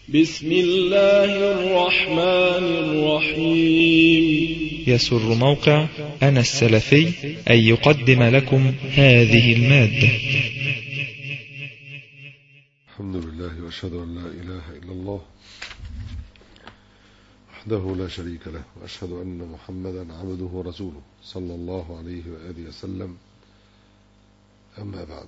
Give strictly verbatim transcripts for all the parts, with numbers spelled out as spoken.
بسم الله الرحمن الرحيم. يسر موقع أنا السلفي أن يقدم لكم هذه المادة. الحمد لله وأشهد أن لا إله إلا الله وحده لا شريك له، وأشهد أن محمدا عبده ورسوله صلى الله عليه وآله وسلم. أما بعد،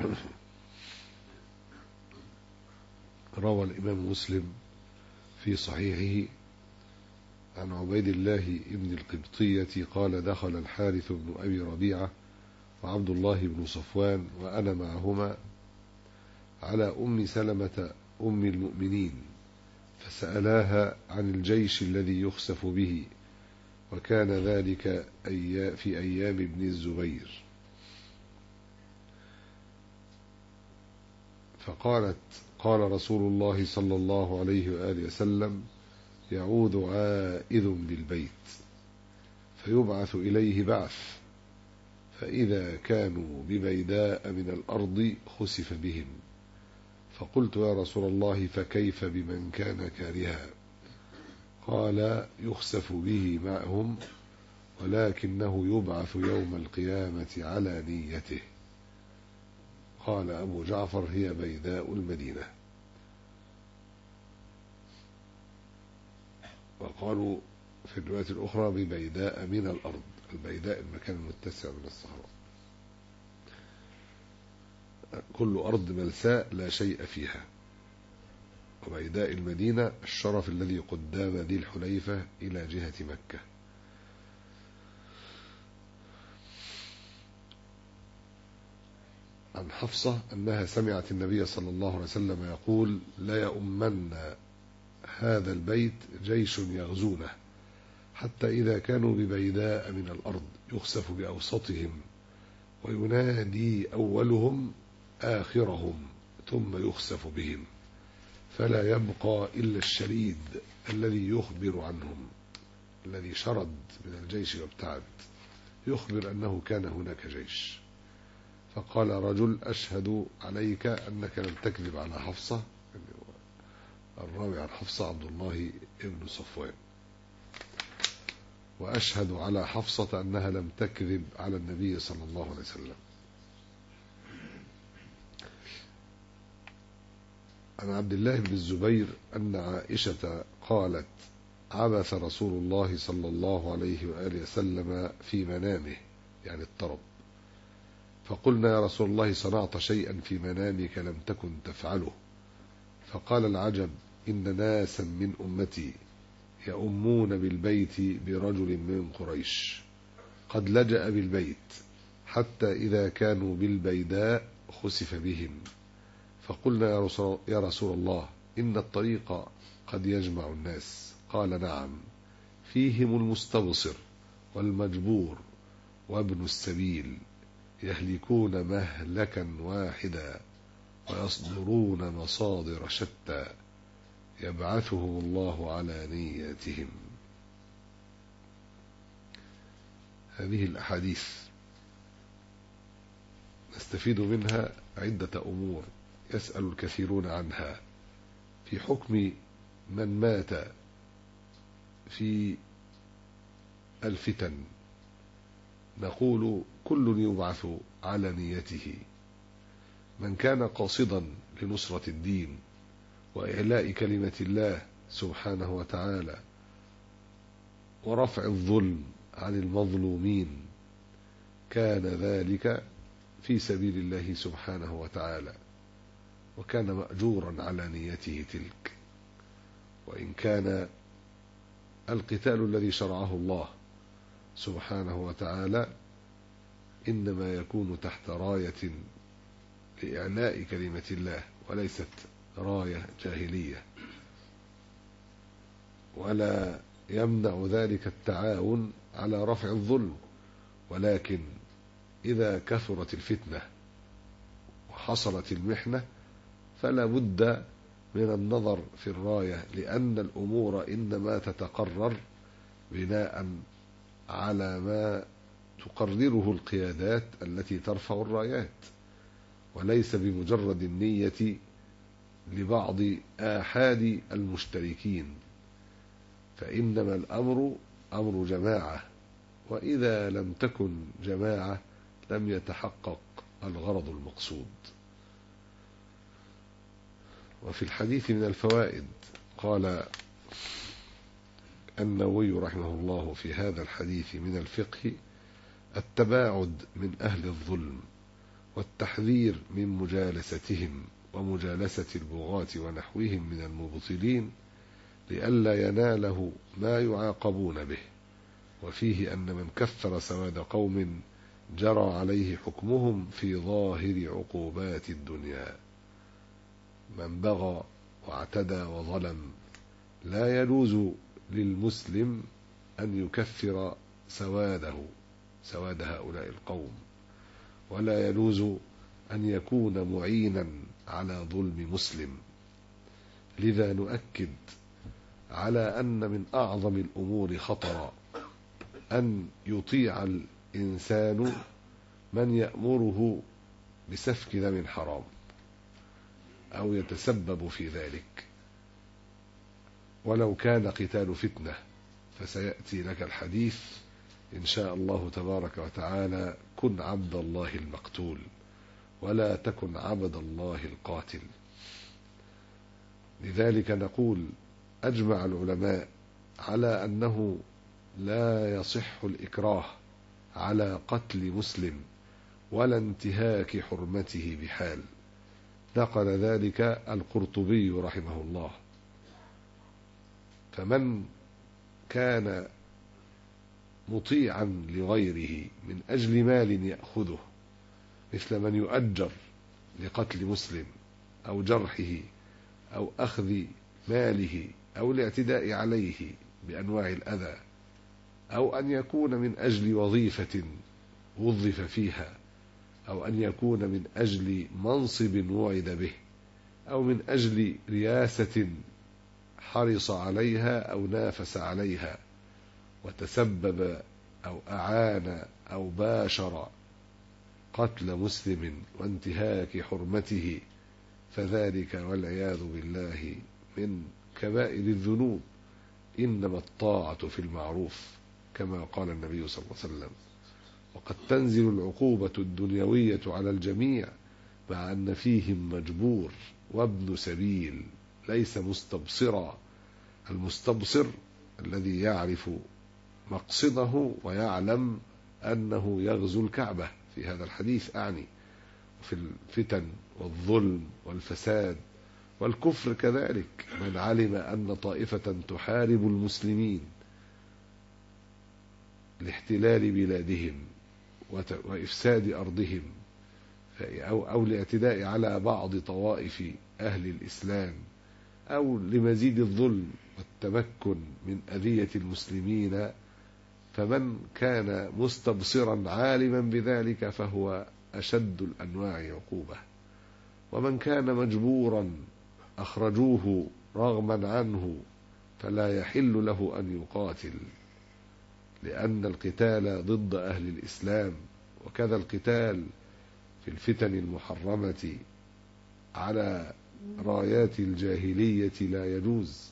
روى الإمام مسلم في صحيحه عن عبيد الله بن القبطية قال: دخل الحارث بن أبي ربيعة وعبد الله بن صفوان وأنا معهما على أم سلمة أم المؤمنين، فسألاها عن الجيش الذي يخسف به، وكان ذلك في أيام ابن الزبير. فقالت: قال رسول الله صلى الله عليه وآله وسلم: يعود عائذ بالبيت فيبعث إليه بعث، فإذا كانوا ببيداء من الأرض خسف بهم. فقلت: يا رسول الله، فكيف بمن كان كارها؟ قال: يخسف به معهم، ولكنه يبعث يوم القيامة على نيته. قال أبو جعفر: هي بيداء المدينة. وقالوا في الرواية الأخرى ببيداء من الأرض، البيداء المكان المتسع من الصحراء، كل أرض ملساء لا شيء فيها. وبيداء المدينة الشرف الذي قدام ذي الحليفة إلى جهة مكة. عن حفصة أنها سمعت النبي صلى الله عليه وسلم يقول: لا يؤمن هذا البيت جيش يغزونه، حتى إذا كانوا ببيداء من الأرض يخسف بأوسطهم، وينادي أولهم آخرهم، ثم يخسف بهم، فلا يبقى إلا الشريد الذي يخبر عنهم، الذي شرد من الجيش وابتعد، يخبر أنه كان هناك جيش. فقال رجل: أشهد عليك أنك لم تكذب على حفصة. الراوي عن حفصة عبد الله بن صفوان. وأشهد على حفصة أنها لم تكذب على النبي صلى الله عليه وسلم. عن عبد الله بن الزبير أن عائشة قالت: عبث رسول الله صلى الله عليه وآله وسلم في منامه، يعني الطرب، فقلنا: يا رسول الله، صنعت شيئا في منامك لم تكن تفعله. فقال: العجب، إن ناسا من أمتي يؤمون بالبيت برجل من قريش قد لجأ بالبيت، حتى إذا كانوا بالبيداء خسف بهم. فقلنا: يا رسول, يا رسول الله، إن الطريق قد يجمع الناس. قال: نعم، فيهم المستبصر والمجبور وابن السبيل، يهلكون مهلكا واحدا ويصدرون مصادر شتى، يبعثهم الله على نياتهم. هذه الأحاديث نستفيد منها عدة أمور يسأل الكثيرون عنها في حكم من مات في الفتن. نقول: كل يبعث على نيته. من كان قاصدا لنصرة الدين وإعلاء كلمة الله سبحانه وتعالى ورفع الظلم عن المظلومين، كان ذلك في سبيل الله سبحانه وتعالى، وكان مأجورا على نيته تلك. وإن كان القتال الذي شرعه الله سبحانه وتعالى إنما يكون تحت راية لإعلاء كلمة الله، وليست راية جاهلية، ولا يمنع ذلك التعاون على رفع الظلم. ولكن إذا كثرت الفتنة وحصلت المحنة فلا بد من النظر في الراية، لأن الأمور إنما تتقرر بناء على ما تقرره القيادات التي ترفع الرايات، وليس بمجرد النية لبعض آحاد المشتركين، فإنما الأمر أمر جماعة، وإذا لم تكن جماعة لم يتحقق الغرض المقصود. وفي الحديث من الفوائد قال النووي رحمه الله في هذا الحديث من الفقه التباعد من أهل الظلم، والتحذير من مجالستهم ومجالسة البغاة ونحوهم من المبطلين لئلا يناله ما يعاقبون به. وفيه أن من كثر سواد قوم جرى عليه حكمهم في ظاهر عقوبات الدنيا. من بغى واعتدى وظلم لا يجوز للمسلم أن يكثر سواده سواد هؤلاء القوم، ولا يجوز أن يكون معينا على ظلم مسلم. لذا نؤكد على أن من أعظم الأمور خطرا أن يطيع الإنسان من يأمره بسفك دم حرام أو يتسبب في ذلك، ولو كان قتال فتنة، فسيأتي لك الحديث إن شاء الله تبارك وتعالى: كن عبد الله المقتول ولا تكن عبد الله القاتل. لذلك نقول أجمع العلماء على أنه لا يصح الإكراه على قتل مسلم ولا انتهاك حرمته بحال. نقل ذلك القرطبي رحمه الله. فمن كان مطيعا لغيره من أجل مال يأخذه، مثل من يؤجر لقتل مسلم أو جرحه أو أخذ ماله أو الاعتداء عليه بأنواع الأذى، أو أن يكون من أجل وظيفة وظف فيها، أو أن يكون من أجل منصب وعد به، أو من أجل رياسة حرص عليها أو نافس عليها وتسبب أو أعان أو باشر قتل مسلم وانتهاك حرمته، فذلك والعياذ بالله من كبائر الذنوب. إنما الطاعة في المعروف كما قال النبي صلى الله عليه وسلم. وقد تنزل العقوبة الدنيوية على الجميع مع أن فيهم مجبور وابن سبيل ليس مستبصرا. المستبصر الذي يعرف مقصده ويعلم أنه يغزو الكعبة في هذا الحديث أعني، في الفتن والظلم والفساد والكفر كذلك. من علم أن طائفة تحارب المسلمين لاحتلال بلادهم وإفساد أرضهم أو, أو الاعتداء على بعض طوائف أهل الإسلام أو لمزيد الظلم والتمكن من أذية المسلمين، فمن كان مستبصرا عالما بذلك فهو أشد الأنواع عقوبة. ومن كان مجبورا أخرجوه رغما عنه فلا يحل له أن يقاتل، لأن القتال ضد أهل الإسلام، وكذا القتال في الفتن المحرمة على رايات الجاهلية لا يجوز.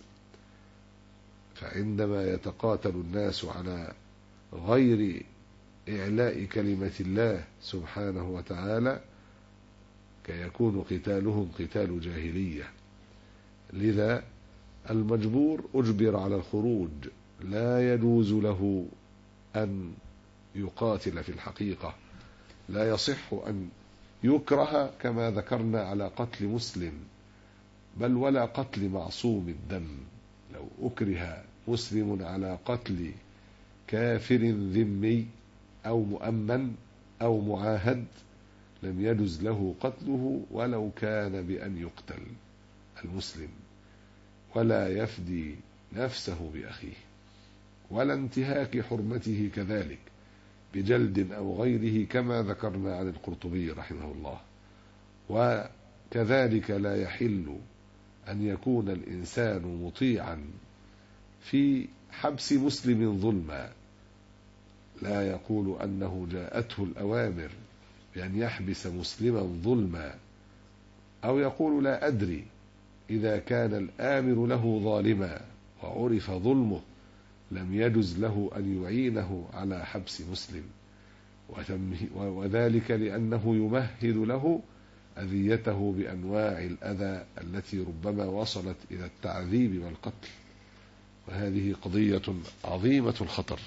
فعندما يتقاتل الناس على غير إعلاء كلمة الله سبحانه وتعالى كيكون قتالهم قتال جاهلية. لذا المجبور أجبر على الخروج، لا يجوز له أن يقاتل في الحقيقة، لا يصح أن يكره كما ذكرنا على قتل مسلم، بل ولا قتل معصوم الدم. لو أكره مسلم على قتل كافر ذمي أو مؤمن أو معاهد لم يجز له قتله ولو كان بأن يقتل المسلم، ولا يفدي نفسه بأخيه، ولا انتهاك حرمته كذلك بجلد أو غيره كما ذكرنا عن القرطبي رحمه الله. وكذلك لا يحل أن يكون الإنسان مطيعا في حبس مسلم ظلما، لا يقول أنه جاءته الأوامر بأن يحبس مسلما ظلما، أو يقول لا أدري إذا كان الآمر له ظالما وعرف ظلمه لم يجز له أن يعينه على حبس مسلم، وذلك لأنه يمهد له أذيته بأنواع الأذى التي ربما وصلت إلى التعذيب والقتل، وهذه قضية عظيمة الخطر.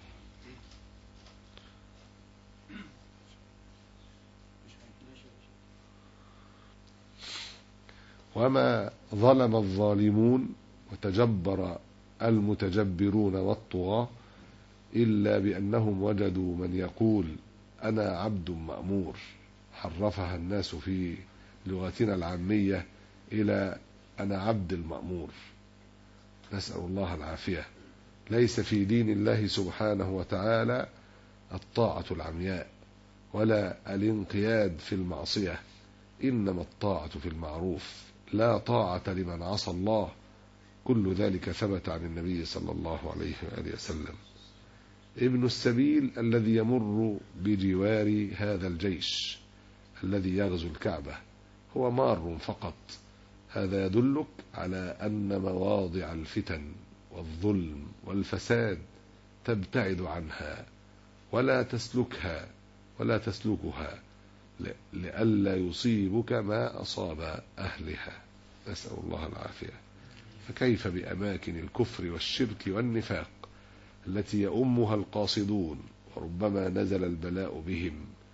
وما ظلم الظالمون وتجبر المتجبرون والطغاة إلا بأنهم وجدوا من يقول أنا عبد مأمور، حرفها الناس في لغتنا العامية إلى أنا عبد المأمور، نسأل الله العافية. ليس في دين الله سبحانه وتعالى الطاعة العمياء ولا الانقياد في المعصية، إنما الطاعة في المعروف، لا طاعة لمن عصى الله. كل ذلك ثبت عن النبي صلى الله عليه وآله وسلم. ابن السبيل الذي يمر بجوار هذا الجيش الذي يغزو الكعبة هو مار فقط، هذا يدلك على أن مواضع الفتن والظلم والفساد تبتعد عنها ولا تسلكها ولا تسلكها لئلا يصيبك ما أصاب أهلها، نسأل الله العافية. فكيف بأماكن الكفر والشرك والنفاق التي يؤمها القاصدون، وربما نزل البلاء بهم،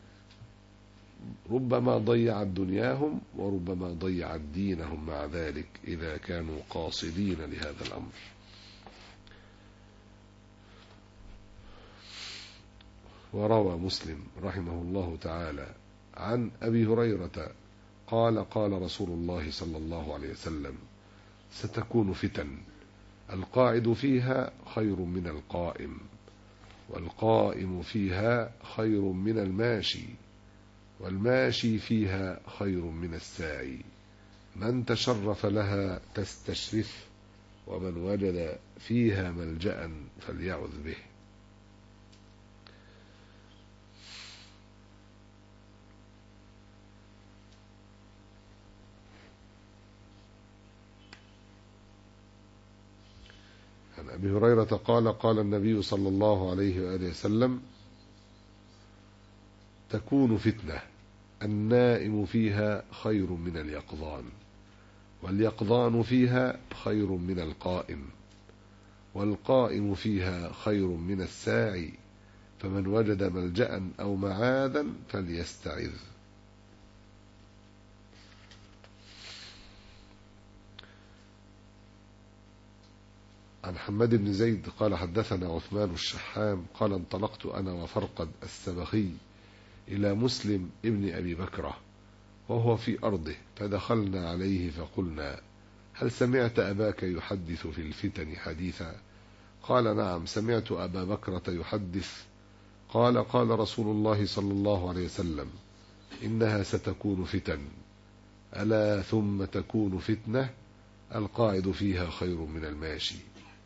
ربما ضيعت دنياهم وربما ضيعت دينهم مع ذلك إذا كانوا قاصدين لهذا الأمر. وروى مسلم رحمه الله تعالى عن أبي هريرة قال قال رسول الله صلى الله عليه وسلم: ستكون فتن القاعد فيها خير من القائم، والقائم فيها خير من الماشي، والماشي فيها خير من الساعي، من تشرف لها تستشرف، ومن وجد فيها ملجأ فليعذ به. عن أبي هريرة قال قال النبي صلى الله عليه وآله وسلم: تكون فتنة النائم فيها خير من اليقظان، واليقظان فيها خير من القائم، والقائم فيها خير من الساعي، فمن وجد ملجأ أو معاذا فليستعذ. عن حماد بن زيد قال حدثنا عثمان الشحام قال انطلقت أنا وفرقد السبخي إلى مسلم ابن أبي بكرة وهو في أرضه، فدخلنا عليه فقلنا: هل سمعت أباك يحدث في الفتن حديثا؟ قال: نعم، سمعت أبا بكرة يحدث. قال: قال رسول الله صلى الله عليه وسلم: إنها ستكون فتن، ألا ثم تكون فتنة القاعد فيها خير من الماشي،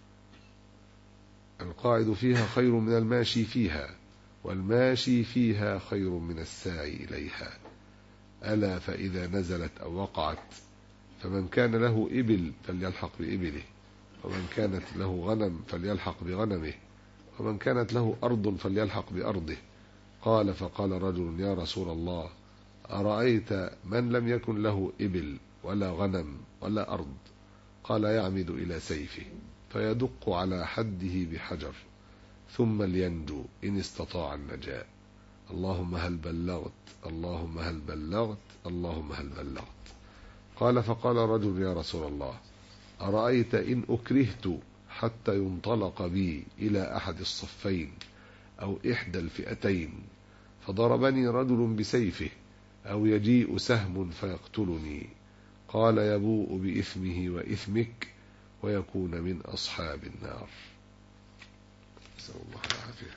القاعد فيها خير من الماشي فيها، والماشي فيها خير من الساعي إليها. ألا فإذا نزلت أو وقعت فمن كان له إبل فليلحق بإبله، ومن كانت له غنم فليلحق بغنمه، ومن كانت له أرض فليلحق بأرضه. قال: فقال رجل: يا رسول الله، أرأيت من لم يكن له إبل ولا غنم ولا أرض؟ قال: يعمد إلى سيفه فيدق على حده بحجر ثم لينجو إن استطاع النجاة. اللهم هل بلغت، اللهم هل بلغت، اللهم هل بلغت. قال: فقال رجل: يا رسول الله، أرأيت إن أكرهت حتى ينطلق بي إلى أحد الصفين أو إحدى الفئتين فضربني رجل بسيفه، أو يجيء سهم فيقتلني؟ قال: يبوء بإثمه وإثمك ويكون من أصحاب النار. نسأل الله العافية.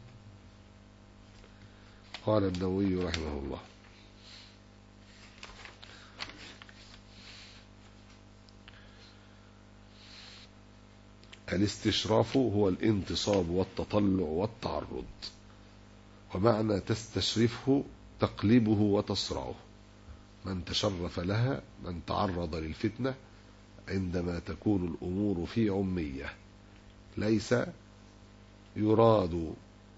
قال النووي رحمه الله: الاستشراف هو الانتصاب والتطلع والتعرض، ومعنى تستشرفه تقلبه وتصرعه. من تشرف لها من تعرض للفتنة عندما تكون الأمور في عمية، ليس يراد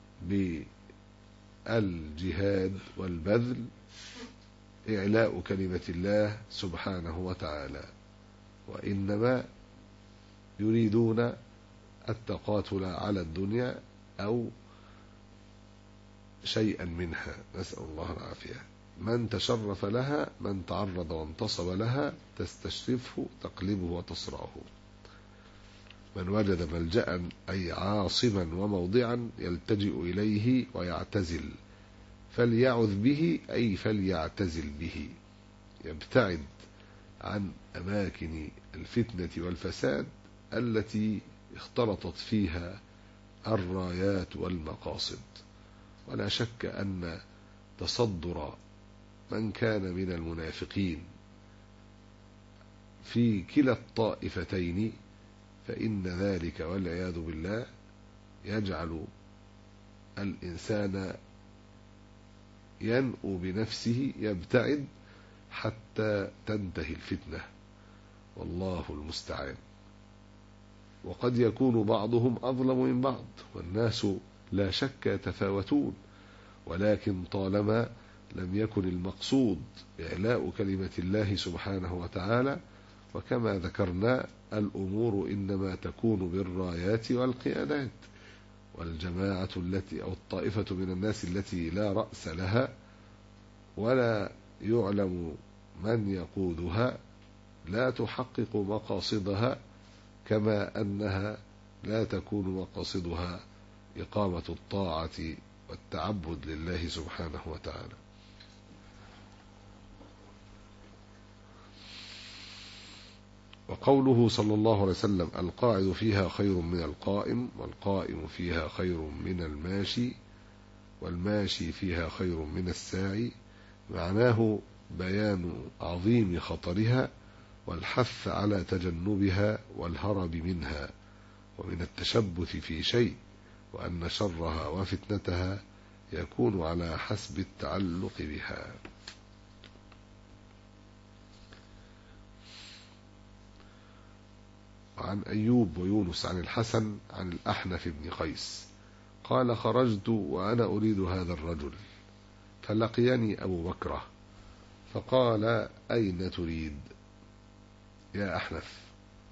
بالجهاد والبذل إعلاء كلمة الله سبحانه وتعالى، وإنما يريدون التقاتل على الدنيا أو شيئا منها، نسأل الله العافية. من تشرف لها، من تعرض وانتصب لها تستشرفه تقلبه وتصرعه. من وجد ملجأ أي عاصما وموضعا يلتجئ إليه ويعتزل، فليعذ به أي فليعتزل به، يبتعد عن أماكن الفتنة والفساد التي اختلطت فيها الرايات والمقاصد. ولا شك أن تصدر من كان من المنافقين في كلا الطائفتين فإن ذلك والعياذ بالله يجعل الإنسان ينأو بنفسه، يبتعد حتى تنتهي الفتنة، والله المستعان. وقد يكون بعضهم أظلم من بعض، والناس لا شك يتفاوتون، ولكن طالما لم يكن المقصود إعلاء كلمة الله سبحانه وتعالى، وكما ذكرنا الأمور إنما تكون بالرايات والقيادات، والجماعة التي أو الطائفة من الناس التي لا رأس لها ولا يعلم من يقودها لا تحقق مقاصدها، كما أنها لا تكون مقاصدها إقامة الطاعة والتعبد لله سبحانه وتعالى. وقوله صلى الله عليه وسلم: القاعد فيها خير من القائم، والقائم فيها خير من الماشي، والماشي فيها خير من الساعي، معناه بيان عظيم خطرها والحث على تجنبها والهرب منها ومن التشبث في شيء، وأن شرها وفتنتها يكون على حسب التعلق بها. عن أيوب ويونس عن الحسن عن الأحنف بن قيس قال: خرجت وأنا أريد هذا الرجل، فلقيني أبو بكرة فقال: أين تريد يا أحنف؟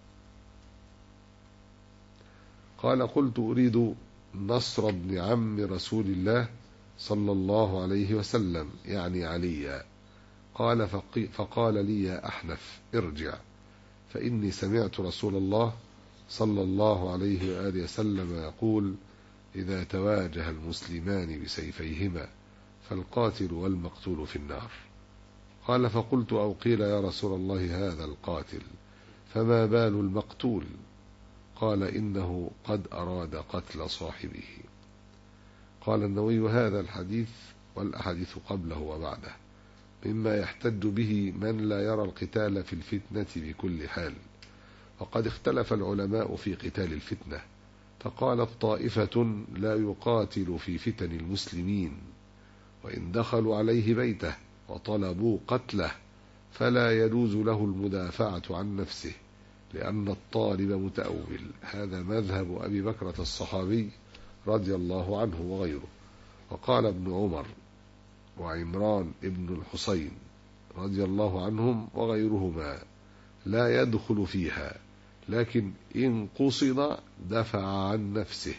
قال: قلت: أريد نصر بن عم رسول الله صلى الله عليه وسلم، يعني عليا. قال: فقال لي: يا أحنف ارجع، فإني سمعت رسول الله صلى الله عليه وآله وسلم يقول: إذا تواجه المسلمان بسيفيهما فالقاتل والمقتول في النار. قال: فقلت: أو قيل يا رسول الله هذا القاتل، فما بال المقتول؟ قال: إنه قد أراد قتل صاحبه. قال النووي: هذا الحديث والأحاديث قبله وبعده مما يحتج به من لا يرى القتال في الفتنة بكل حال. وقد اختلف العلماء في قتال الفتنة، فقالت طائفة: لا يقاتل في فتن المسلمين، وإن دخلوا عليه بيته وطلبوا قتله فلا يجوز له المدافعة عن نفسه، لأن الطالب متأول. هذا مذهب أبي بكرة الصحابي رضي الله عنه وغيره. وقال ابن عمر وعمران ابن الحسين رضي الله عنهم وغيرهما: لا يدخل فيها، لكن إن قصد دفع عن نفسه.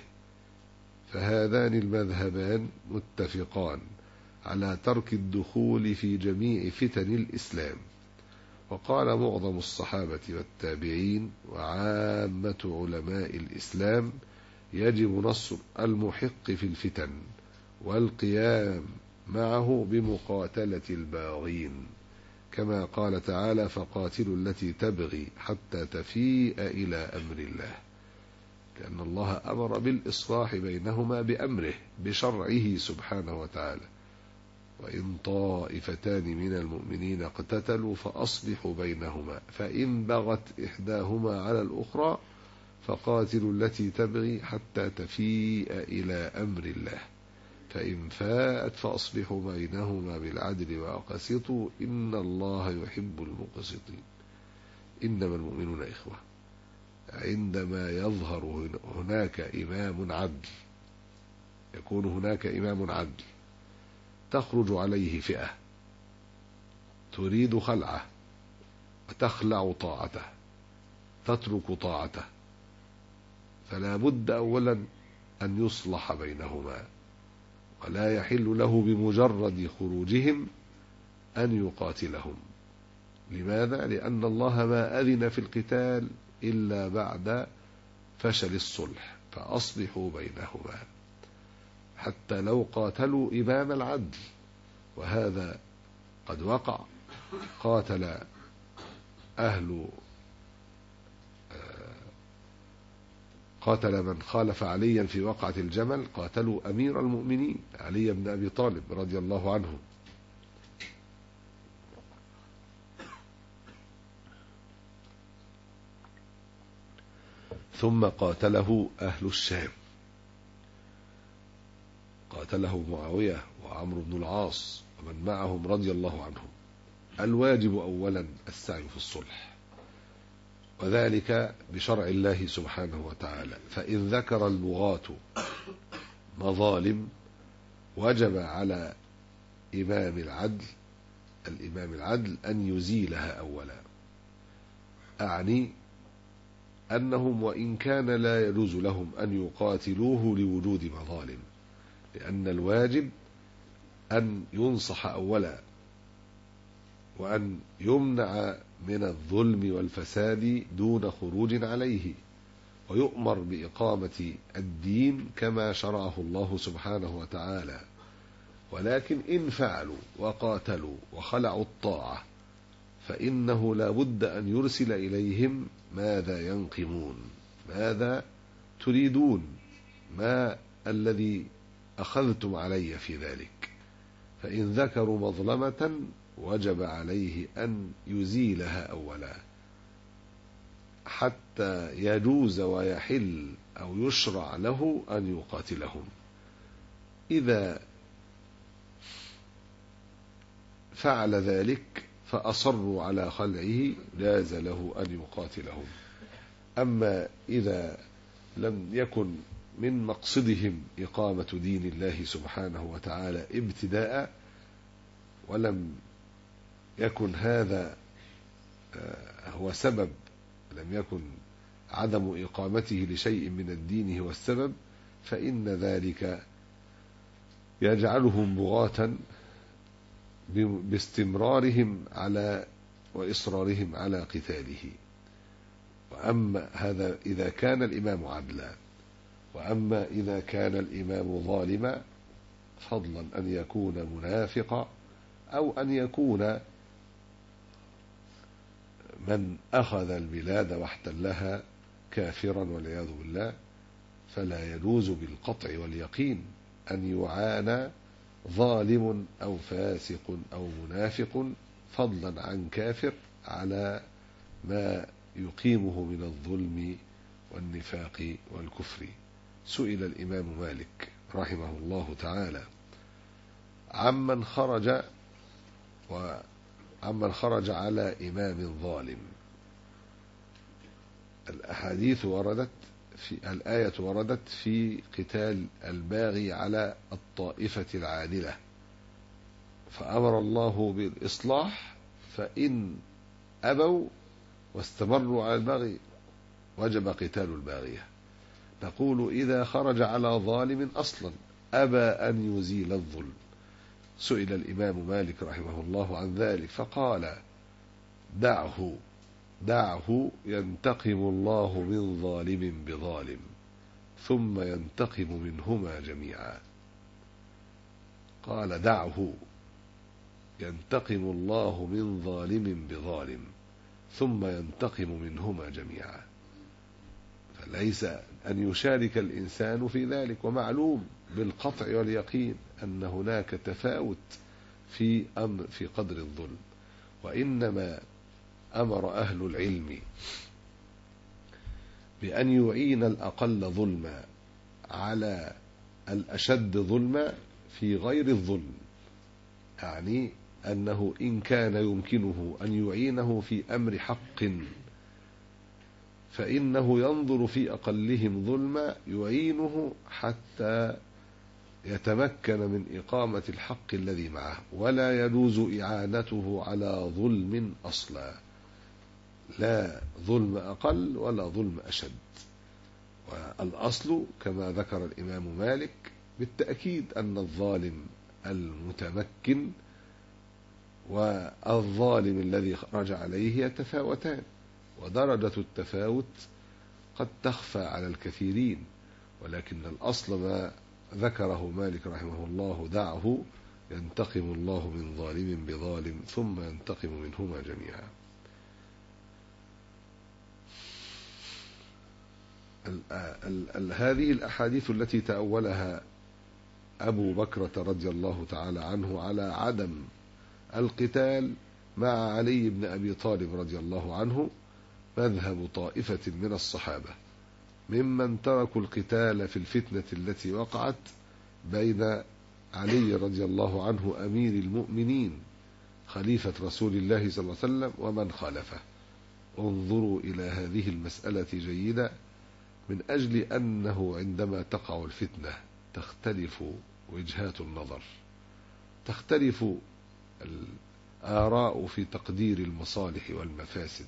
فهذان المذهبان متفقان على ترك الدخول في جميع فتن الإسلام. وقال معظم الصحابة والتابعين وعامة علماء الإسلام: يجب نصر المحق في الفتن والقيام معه بمقاتلة الباغين، كما قال تعالى: فقاتلوا التي تبغي حتى تفيء إلى أمر الله، لأن الله أمر بالإصلاح بينهما بأمره بشرعه سبحانه وتعالى: وإن طائفتان من المؤمنين اقتتلوا فأصلحوا بينهما، فإن بغت إحداهما على الأخرى فقاتلوا التي تبغي حتى تفيء إلى أمر الله، فإن فاءت فأصلحوا بينهما بالعدل وأقسطوا إن الله يحب المقسطين. إنما المؤمنون إخوة. عندما يظهر هناك إمام عدل، يكون هناك إمام عدل تخرج عليه فئة تريد خلعه وتخلع طاعته، تترك طاعته، فلا بد أولا أن يصلح بينهما، ولا يحل له بمجرد خروجهم أن يقاتلهم. لماذا؟ لأن الله ما أذن في القتال إلا بعد فشل الصلح، فأصلحوا بينهما. حتى لو قاتلوا إمام العدل، وهذا قد وقع، قاتل أهل قاتل من خالف عليا في وقعة الجمل، قاتلوا أمير المؤمنين علي بن أبي طالب رضي الله عنه، ثم قاتله أهل الشام، قاتله معاوية وعمرو بن العاص ومن معهم رضي الله عنهم. الواجب أولا السعي في الصلح، وذلك بشرع الله سبحانه وتعالى. فإن ذكر البغاة مظالم وجب على إمام العدل الإمام العدل أن يزيلها أولا. أعني أنهم وإن كان لا يجوز لهم أن يقاتلوه لوجود مظالم، لأن الواجب أن ينصح أولا، وأن يمنع من الظلم والفساد دون خروج عليه، ويؤمر بإقامة الدين كما شرعه الله سبحانه وتعالى. ولكن إن فعلوا وقاتلوا وخلعوا الطاعة فإنه لا بد أن يرسل إليهم ماذا ينقمون، ماذا تريدون، ما الذي أخذتم علي في ذلك. فإن ذكروا مظلمة وجب عليه أن يزيلها أولا حتى يجوز ويحل أو يشرع له أن يقاتلهم. إذا فعل ذلك فأصروا على خلعه جاز له أن يقاتلهم. أما إذا لم يكن من مقصدهم إقامة دين الله سبحانه وتعالى ابتداء، ولم يكن هذا هو سبب، لم يكن عدم إقامته لشيء من الدين هو السبب، فإن ذلك يجعلهم بغاة باستمرارهم على وإصرارهم على قتاله. وأما هذا إذا كان الإمام عدلا، وأما إذا كان الإمام ظالما، فضلا أن يكون منافقا أو أن يكون من أخذ البلاد واحتلها كافرا والعياذ بالله، فلا يجوز بالقطع واليقين أن يعانى ظالم أو فاسق أو منافق فضلا عن كافر على ما يقيمه من الظلم والنفاق والكفر. سئل الإمام مالك رحمه الله تعالى عمن خرج وعمن خرج على إمام ظالم. الأحاديث وردت في الآية وردت في قتال الباغي على الطائفة العادلة، فأمر الله بالإصلاح، فإن أبوا واستمروا على البغي وجب قتال الباغية. نقول إذا خرج على ظالم أصلا أبى أن يزيل الظلم. سئل الإمام مالك رحمه الله عن ذلك فقال دعه دعه ينتقم الله من ظالم بظالم ثم ينتقم منهما جميعا. قال دعه ينتقم الله من ظالم بظالم ثم ينتقم منهما جميعا. فليس أن يشارك الإنسان في ذلك، ومعلوم بالقطع واليقين أن هناك تفاوت في أمر في قدر الظلم. وإنما أمر أهل العلم بأن يعين الأقل ظلما على الأشد ظلما في غير الظلم، يعني أنه إن كان يمكنه أن يعينه في أمر حق فإنه ينظر في أقلهم ظلما يعينه حتى يتمكن من إقامة الحق الذي معه، ولا يجوز إعانته على ظلم أصلا، لا ظلم أقل ولا ظلم أشد. والأصل كما ذكر الإمام مالك بالتأكيد أن الظالم المتمكن والظالم الذي خرج عليه يتفاوتان، ودرجة التفاوت قد تخفى على الكثيرين، ولكن الأصل ما ذكره مالك رحمه الله: دعه ينتقم الله من ظالم بظالم ثم ينتقم منهما جميعا. ال ال ال هذه الأحاديث التي تأولها أبو بكرة رضي الله تعالى عنه على عدم القتال مع علي بن أبي طالب رضي الله عنه مذهب طائفة من الصحابة ممن تركوا القتال في الفتنة التي وقعت بين علي رضي الله عنه أمير المؤمنين خليفة رسول الله صلى الله عليه وسلم ومن خالفه. انظروا إلى هذه المسألة جيدا، من أجل أنه عندما تقع الفتنة تختلف وجهات النظر، تختلف الآراء في تقدير المصالح والمفاسد،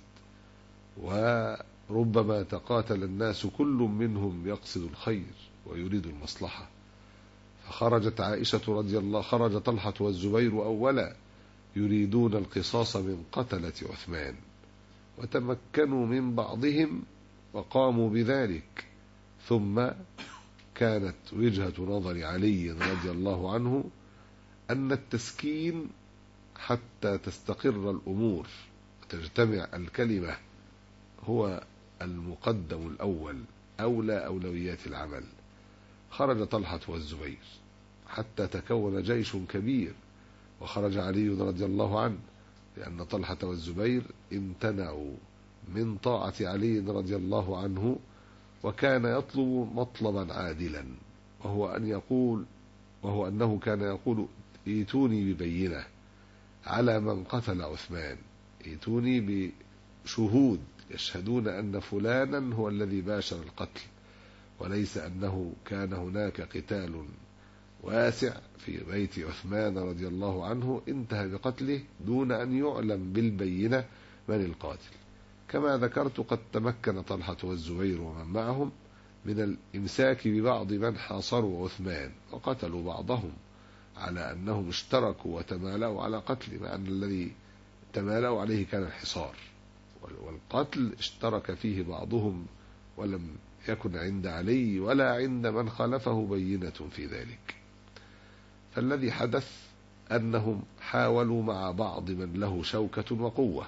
وربما تقاتل الناس كل منهم يقصد الخير ويريد المصلحة. فخرجت عائشة رضي الله خرج طلحة والزبير أولا يريدون القصاص من قتلة عثمان، وتمكنوا من بعضهم وقاموا بذلك، ثم كانت وجهة نظر علي رضي الله عنه أن التسكين حتى تستقر الأمور وتجتمع الكلمة هو المقدم الأول أولى أولويات العمل. خرج طلحة والزبير حتى تكون جيش كبير، وخرج علي رضي الله عنه لأن طلحة والزبير امتنعوا من طاعة علي رضي الله عنه، وكان يطلب مطلبا عادلا، وهو أن يقول وهو أنه كان يقول: ائتوني ببينة على من قتل عثمان، ائتوني بشهود يشهدون أن فلانا هو الذي باشر القتل، وليس أنه كان هناك قتال واسع في بيت عثمان رضي الله عنه انتهى بقتله دون أن يعلم بالبينة من القاتل. كما ذكرت قد تمكن طلحة والزبير ومن معهم من الإمساك ببعض من حاصروا عثمان وقتلوا بعضهم على أنهم اشتركوا وتمالوا على قتل، مع أن الذي تمالوا عليه كان الحصار، والقتل اشترك فيه بعضهم ولم يكن عند علي ولا عند من خالفه بينة في ذلك. فالذي حدث أنهم حاولوا مع بعض من له شوكة وقوة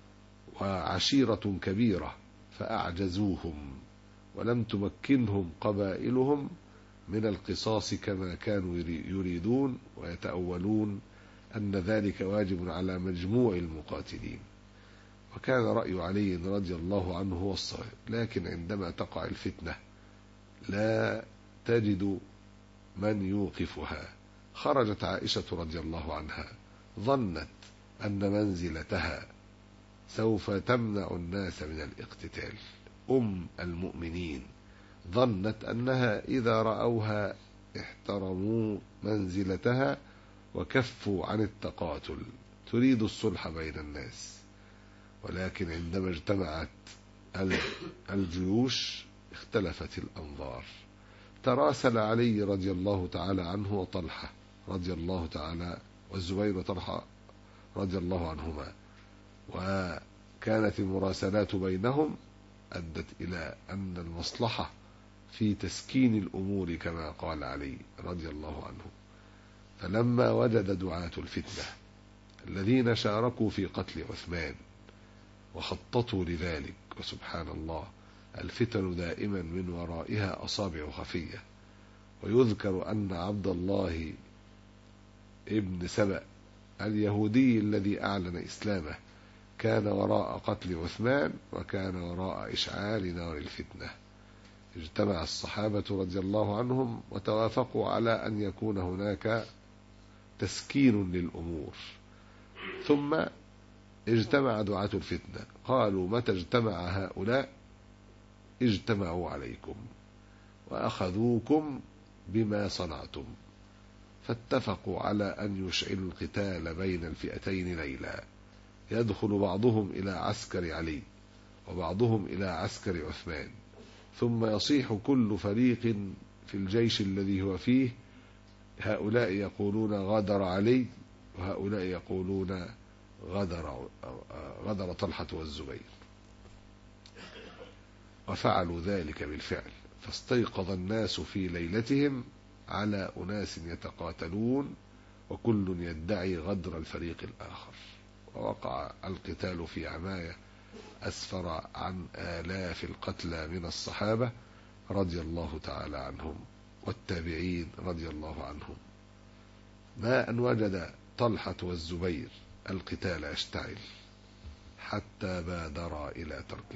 وعشيرة كبيرة فأعجزوهم، ولم تمكنهم قبائلهم من القصاص كما كانوا يريدون ويتأولون أن ذلك واجب على مجموع المقاتلين. وكان رأي علي رضي الله عنه هو الصواب، لكن عندما تقع الفتنة لا تجد من يوقفها. خرجت عائشة رضي الله عنها ظنت أن منزلتها سوف تمنع الناس من الاقتتال، أم المؤمنين ظنت أنها إذا رأوها احترموا منزلتها وكفوا عن التقاتل، تريد الصلح بين الناس. ولكن عندما اجتمعت الجيوش اختلفت الأنظار. تراسل علي رضي الله تعالى عنه وطلحة رضي الله تعالى والزبير وطلحة رضي الله عنهما، وكانت المراسلات بينهم أدت إلى أن المصلحة في تسكين الأمور كما قال علي رضي الله عنه. فلما وجد دعاة الفتنة الذين شاركوا في قتل عثمان وخططوا لذلك، وسبحان الله الفتن دائما من ورائها أصابع خفية، ويذكر أن عبد الله ابن سبأ اليهودي الذي أعلن إسلامه كان وراء قتل عثمان وكان وراء إشعال نار الفتنة. اجتمع الصحابة رضي الله عنهم وتوافقوا على أن يكون هناك تسكين للأمور، ثم اجتمع دعاة الفتنة قالوا: متى اجتمع هؤلاء اجتمعوا عليكم وأخذوكم بما صنعتم، فاتفقوا على أن يشعلوا القتال بين الفئتين ليلا، يدخل بعضهم إلى عسكر علي وبعضهم إلى عسكر عثمان، ثم يصيح كل فريق في الجيش الذي هو فيه، هؤلاء يقولون غدر علي وهؤلاء يقولون غدر, غدر طلحة والزبير. وفعلوا ذلك بالفعل، فاستيقظ الناس في ليلتهم على أناس يتقاتلون وكل يدعي غدر الفريق الآخر، ووقع القتال في عماية أسفر عن آلاف القتلى من الصحابة رضي الله تعالى عنهم والتابعين رضي الله عنهم، ما أن وجد طلحة والزبير القتال يشتعل حتى بادر إلى تركه.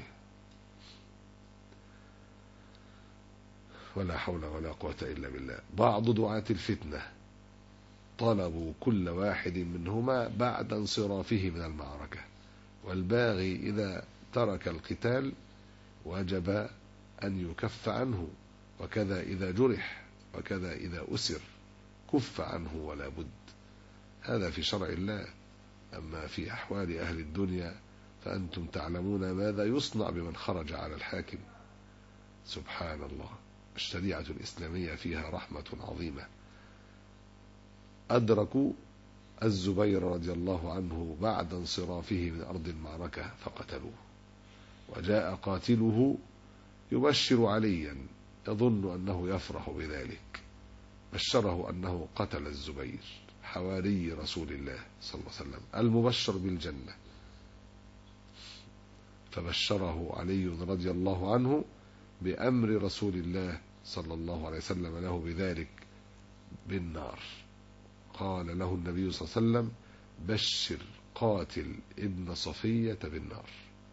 ولا حول ولا قوة إلا بالله. بعض دعاة الفتنة طلبوا كل واحد منهما بعد انصرافه من المعركة، والباغي إذا ترك القتال وجب أن يكف عنه، وكذا إذا جرح، وكذا إذا أسر كف عنه ولا بد. هذا في شرع الله. أما في أحوال أهل الدنيا فأنتم تعلمون ماذا يصنع بمن خرج على الحاكم. سبحان الله، الشريعة الإسلامية فيها رحمة عظيمة. أدركوا الزبير رضي الله عنه بعد انصرافه من أرض المعركة فقتلوه، وجاء قاتله يبشر عليا يظن أنه يفرح بذلك، بشره أنه قتل الزبير حواري رسول الله صلى الله عليه وسلم المبشر بالجنة، فبشره علي رضي الله عنه بأمر رسول الله صلى الله عليه وسلم له بذلك بالنار. قال له النبي صلى الله عليه وسلم: بشر قاتل ابن صفية بالنار.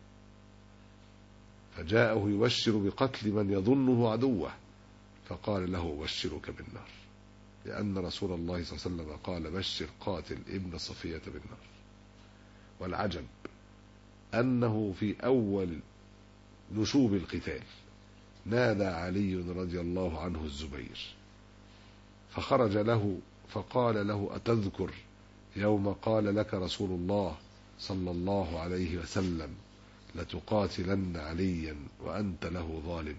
فجاءه يبشر بقتل من يظنه عدوه، فقال له: بشرك بالنار، لأن رسول الله صلى الله عليه وسلم قال: بشر قاتل ابن صفية بالنار. والعجب أنه في أول نشوب القتال نادى علي رضي الله عنه الزبير، فخرج له فقال له: أتذكر يوم قال لك رسول الله صلى الله عليه وسلم لتقاتلن عليا وأنت له ظالم؟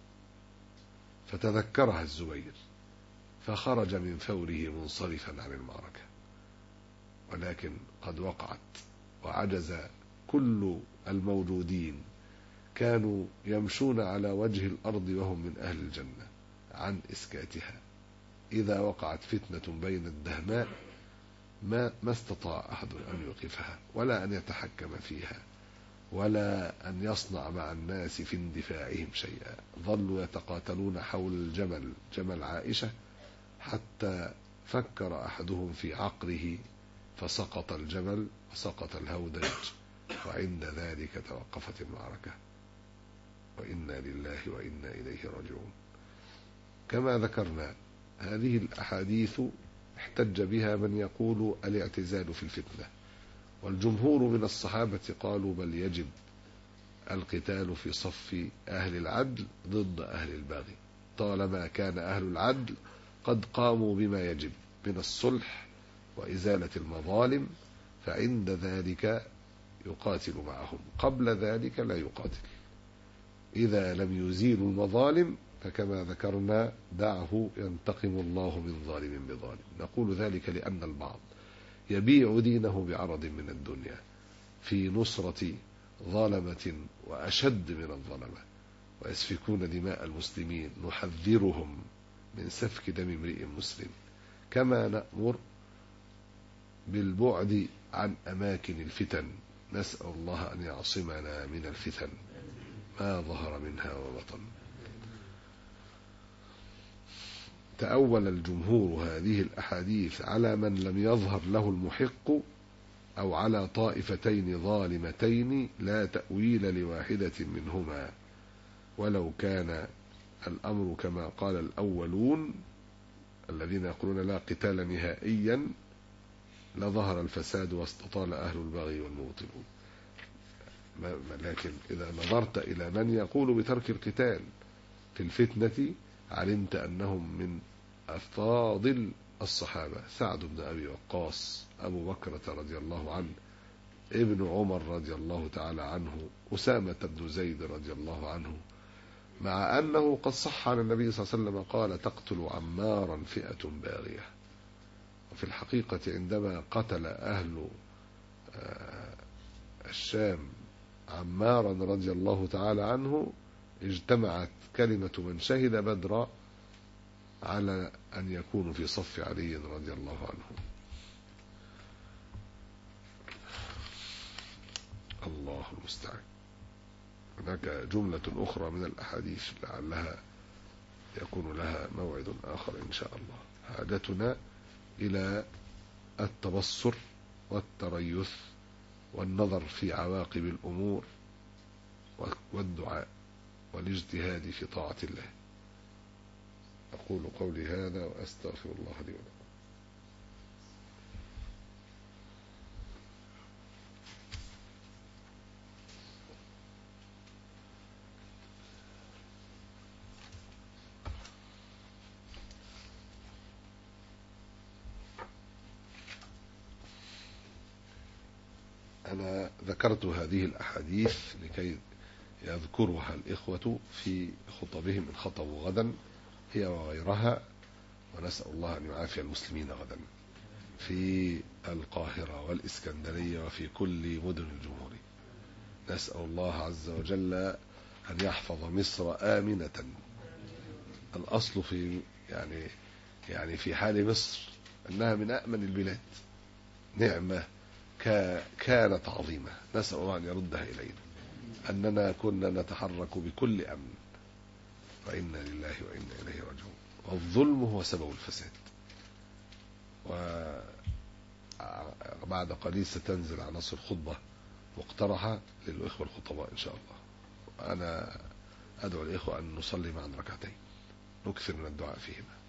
فتذكرها الزبير فخرج من فوره منصرفا عن المعركة، ولكن قد وقعت وعجز كل الموجودين، كانوا يمشون على وجه الأرض وهم من أهل الجنة عن إسكاتها. إذا وقعت فتنة بين الدهماء ما, ما استطاع أحد أن يوقفها ولا أن يتحكم فيها ولا أن يصنع مع الناس في اندفاعهم شيئا. ظلوا يتقاتلون حول الجمل، جمل عائشة، حتى فكر أحدهم في عقره فسقط الجمل وسقط الهودج، وعند ذلك توقفت المعركة. وإنا لله وإنا إليه راجعون. كما ذكرنا، هذه الأحاديث احتج بها من يقول الاعتزال في الفتنة، والجمهور من الصحابة قالوا بل يجب القتال في صف أهل العدل ضد أهل البغي، طالما كان أهل العدل قد قاموا بما يجب من الصلح وإزالة المظالم، فعند ذلك يقاتل معهم، قبل ذلك لا يقاتل. إذا لم يزيلوا المظالم فكما ذكرنا دعه ينتقم الله من ظالم بظالم. نقول ذلك لأن البعض يبيع دينه بعرض من الدنيا في نصرة ظلمة وأشد من الظلمة، ويسفكون دماء المسلمين. نحذرهم من سفك دم امرئ مسلم، كما نأمر بالبعد عن أماكن الفتن. نسأل الله أن يعصمنا من الفتن ما ظهر منها وبطن. تأول الجمهور هذه الأحاديث على من لم يظهر له المحق أو على طائفتين ظالمتين لا تأويل لواحدة منهما، ولو كان الأمر كما قال الأولون الذين يقولون لا قتال نهائيا لظهر الفساد واستطال أهل البغي والمبطلون. لكن إذا نظرت إلى من يقول بترك القتال في الفتنة علمت أنهم من أفاضل الصحابة: سعد بن أبي وقاص، أبو بكرة رضي الله عنه، ابن عمر رضي الله تعالى عنه، أسامة بن زيد رضي الله عنه، مع أنه قد صح عن النبي صلى الله عليه وسلم قال: تقتل عمارا فئة باغية. وفي الحقيقة عندما قتل أهل الشام عمارا رضي الله تعالى عنه اجتمعت كلمة من شهد بدرا على أن يكونوا في صف علي رضي الله عنه. الله المستعان. هناك جملة أخرى من الأحاديث لعلها يكون لها موعد آخر إن شاء الله. حاجتنا إلى التبصر والتريث والنظر في عواقب الأمور والدعاء والاجتهاد في طاعة الله. أقول قولي هذا وأستغفر الله لي ولكم. أنا ذكرت هذه الأحاديث لكي يذكرها الإخوة في خطبهم إن خطبوا غدا، هي وغيرها، ونسأل الله أن يعافي المسلمين غدا في القاهرة والإسكندرية وفي كل مدن الجمهورية. نسأل الله عز وجل أن يحفظ مصر آمنة. الأصل في يعني يعني في حال مصر أنها من أأمن البلاد، نعمة كانت عظيمة، نسأل الله أن يردها إلينا، أننا كنا نتحرك بكل أمن، وإنا لله وإنا إليه راجعون. والظلم هو سبب الفساد. وبعد قليل ستنزل عناصر خطبة مقترحة للإخوة الخطباء إن شاء الله. أنا أدعو الإخوة أن نصلي معا ركعتين، نكثر من الدعاء فيهما.